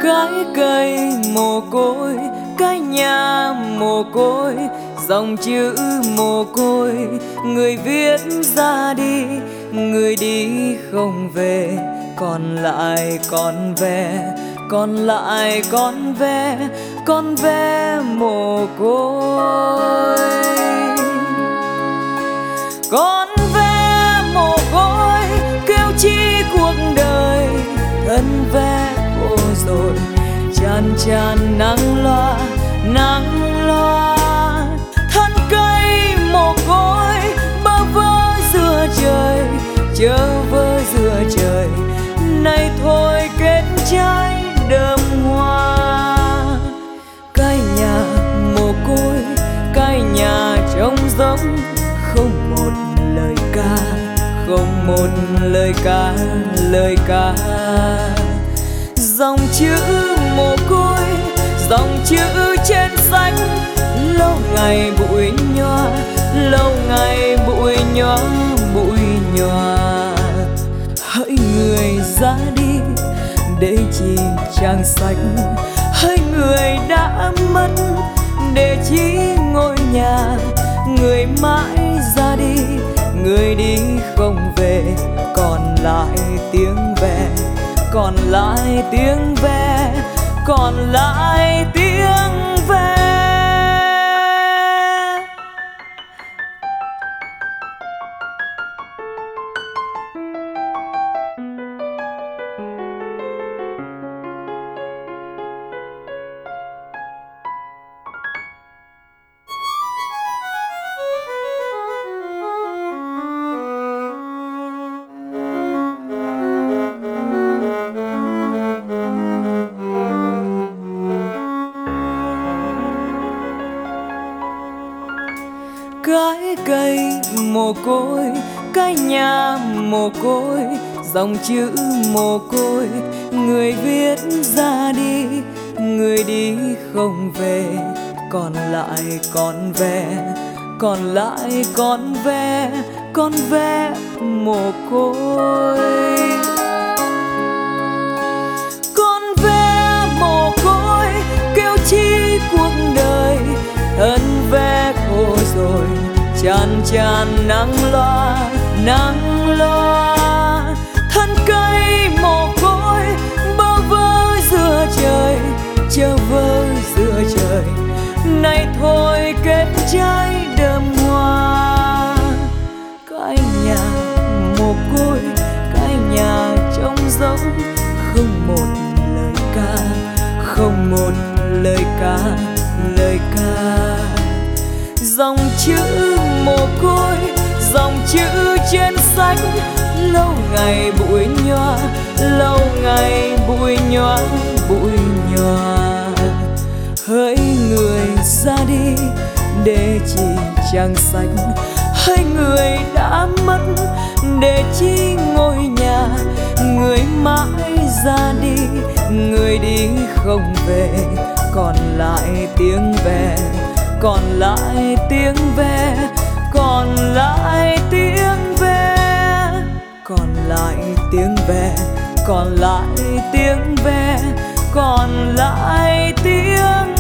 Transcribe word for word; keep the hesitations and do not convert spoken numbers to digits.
Cái cây mồ côi, cái nhà mồ côi, dòng chữ mồ côi, người viết ra đi, người đi không về, còn lại con ve, còn lại con ve, con ve mồ côi. Con ve mồ côi kêu chi cuộc đời, thân ve khô rồi, chan chan nắng loa, nắng loa. Thân cây mồ côi bơ vơ giữa trời, chơ vơ giữa trời, này thôi kết trái đơm hoa. Cái nhà mồ côi, cái nhà trống rỗng, không một lời ca, không một lời ca, lời ca. Dòng chữ mồ côi, dòng chữ trên sách, lâu ngày bụi nhòa, lâu ngày bụi nhòa, bụi nhòa. Hỡi người ra đi để chi trang sách, hỡi người đã mất để chi ngôi nhà. Người mãi ra đi, người đi không về, còn lại tiếng ve, còn lại tiếng ve, còn lại tiếng ve. Cái cây mồ côi, cái nhà mồ côi, dòng chữ mồ côi, người viết ra đi, người đi không về, còn lại con ve, còn lại con ve, con ve mồ côi. Con ve mồ côi kêu chi cuộc đời, thân ve khô rồi, chan chan nắng loa, nắng loa. Thân cây mồ côi bơ vơ giữa trời, chơ vơ giữa trời, này thôi kết trái đơm hoa. Cái nhà mồ côi, cái nhà trống rỗng, không một lời ca, không một lời ca, lời ca. Dòng chữ mồ côi, dòng chữ trên sách, lâu ngày bụi nhòa, lâu ngày bụi nhòa, bụi nhòa. Hỡi người ra đi để chi trang sách, hỡi người đã mất để chi ngôi nhà. Người mãi ra đi, người đi không về, còn lại tiếng ve, còn lại tiếng ve, còn lại tiếng ve, còn lại tiếng ve, còn lại tiếng ve, còn lại tiếng